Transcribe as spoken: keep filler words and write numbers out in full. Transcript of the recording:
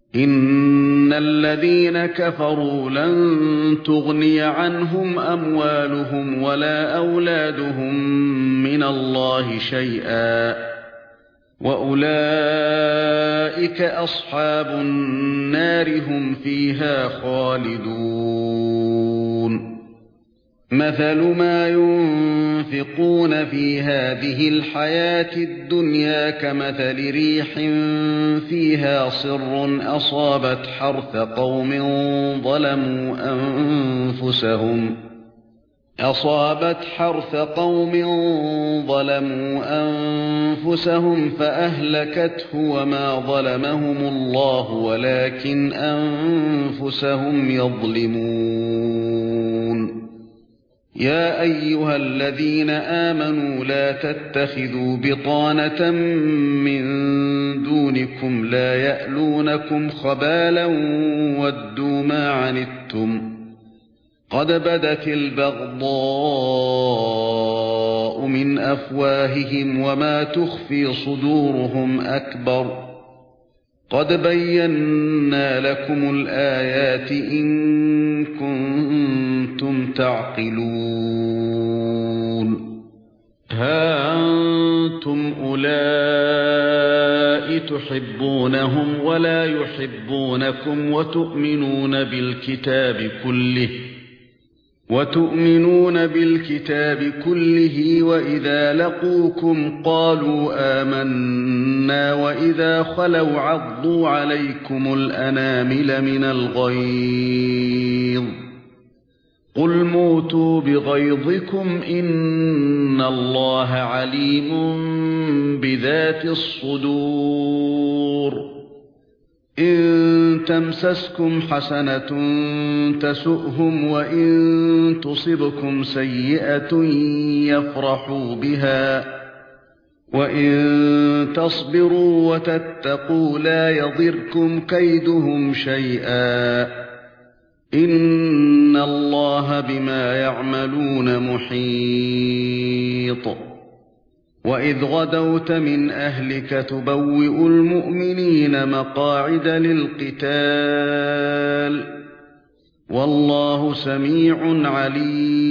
إِنَّ الَّذِينَ كَفَرُوا لَن تُغْنِيَ عَنْهُمْ أَمْوَالُهُمْ وَلَا أَوْلَادُهُم مِّنَ اللَّهِ شَيْئًا ۖ وَأُولَٰئِكَ أَصْحَابُ النَّارِ هُمْ فِيهَا خَالِدُونَ مَثَلُ مَا يُنفِقُونَ فِي هَٰذِهِ الْحَيَاةِ الدُّنْيَا كَمَثَلِ رِيحٍ فِيهَا صِرٌّ أَصَابَتْ حَرْثَ قَوْمٍ ظَلَمُوا أَنفُسَهُمْ أَصَابَتْ حَرْثَ قَوْمٍ ظَلَمُوا أَنفُسَهُمْ فَأَهْلَكَتْهُ وَمَا ظَلَمَهُمُ اللَّهُ وَلَكِنْ أَنفُسَهُمْ يَظْلِمُونَ يَا أَيُّهَا الَّذِينَ آمَنُوا لَا تَتَّخِذُوا بِطَانَةً مِّن دُونِكُمْ لَا يَأْلُونَكُمْ خَبَالًا وَدُّوا مَا عَنِتُّمْ قَدْ بَدَتِ الْبَغْضَاءُ مِنْ أَفْوَاهِهِمْ وَمَا تُخْفِي صُدُورُهُمْ أَكْبَرُ قَدْ بَيَّنَّا لَكُمُ الْآيَاتِ إِن كُنتُمْ تَعْقِلُونَ هَا أَنتُمْ أُولَاءِ تُحِبُّونَهُمْ وَلَا يُحِبُّونَكُمْ وَتُؤْمِنُونَ بِالْكِتَابِ كُلِّهِ وَتُؤْمِنُونَ بِالْكِتَابِ كُلِّهِ وَإِذَا لَقُوكُمْ قَالُوا آمَنَّا وَإِذَا خَلَوْا عَضُّوا عَلَيْكُمُ الْأَنَامِلَ مِنَ الْغَيْظِ قُلْ مُوتُوا بِغَيْظِكُمْ إِنَّ اللَّهَ عَلِيمٌ بِذَاتِ الصُّدُورِ إِن تَمْسَسْكُمْ حَسَنَةٌ تَسُؤْهُمْ وَإِن تُصِبْكُمْ سَيِّئَةٌ يَفْرَحُوا بِهَا وَإِن تَصْبِرُوا وَتَتَّقُوا لَا يَضِرْكُمْ كَيْدُهُمْ شَيْئًا إِنَّ اللَّهَ بِمَا يَعْمَلُونَ مُحِيطٌ وَإِذْ غَدَوْتَ مِنْ أَهْلِكَ تُبَوِّئُ الْمُؤْمِنِينَ مَقَاعِدَ لِلْقِتَالِ وَاللَّهُ سَمِيعٌ عَلِيمٌ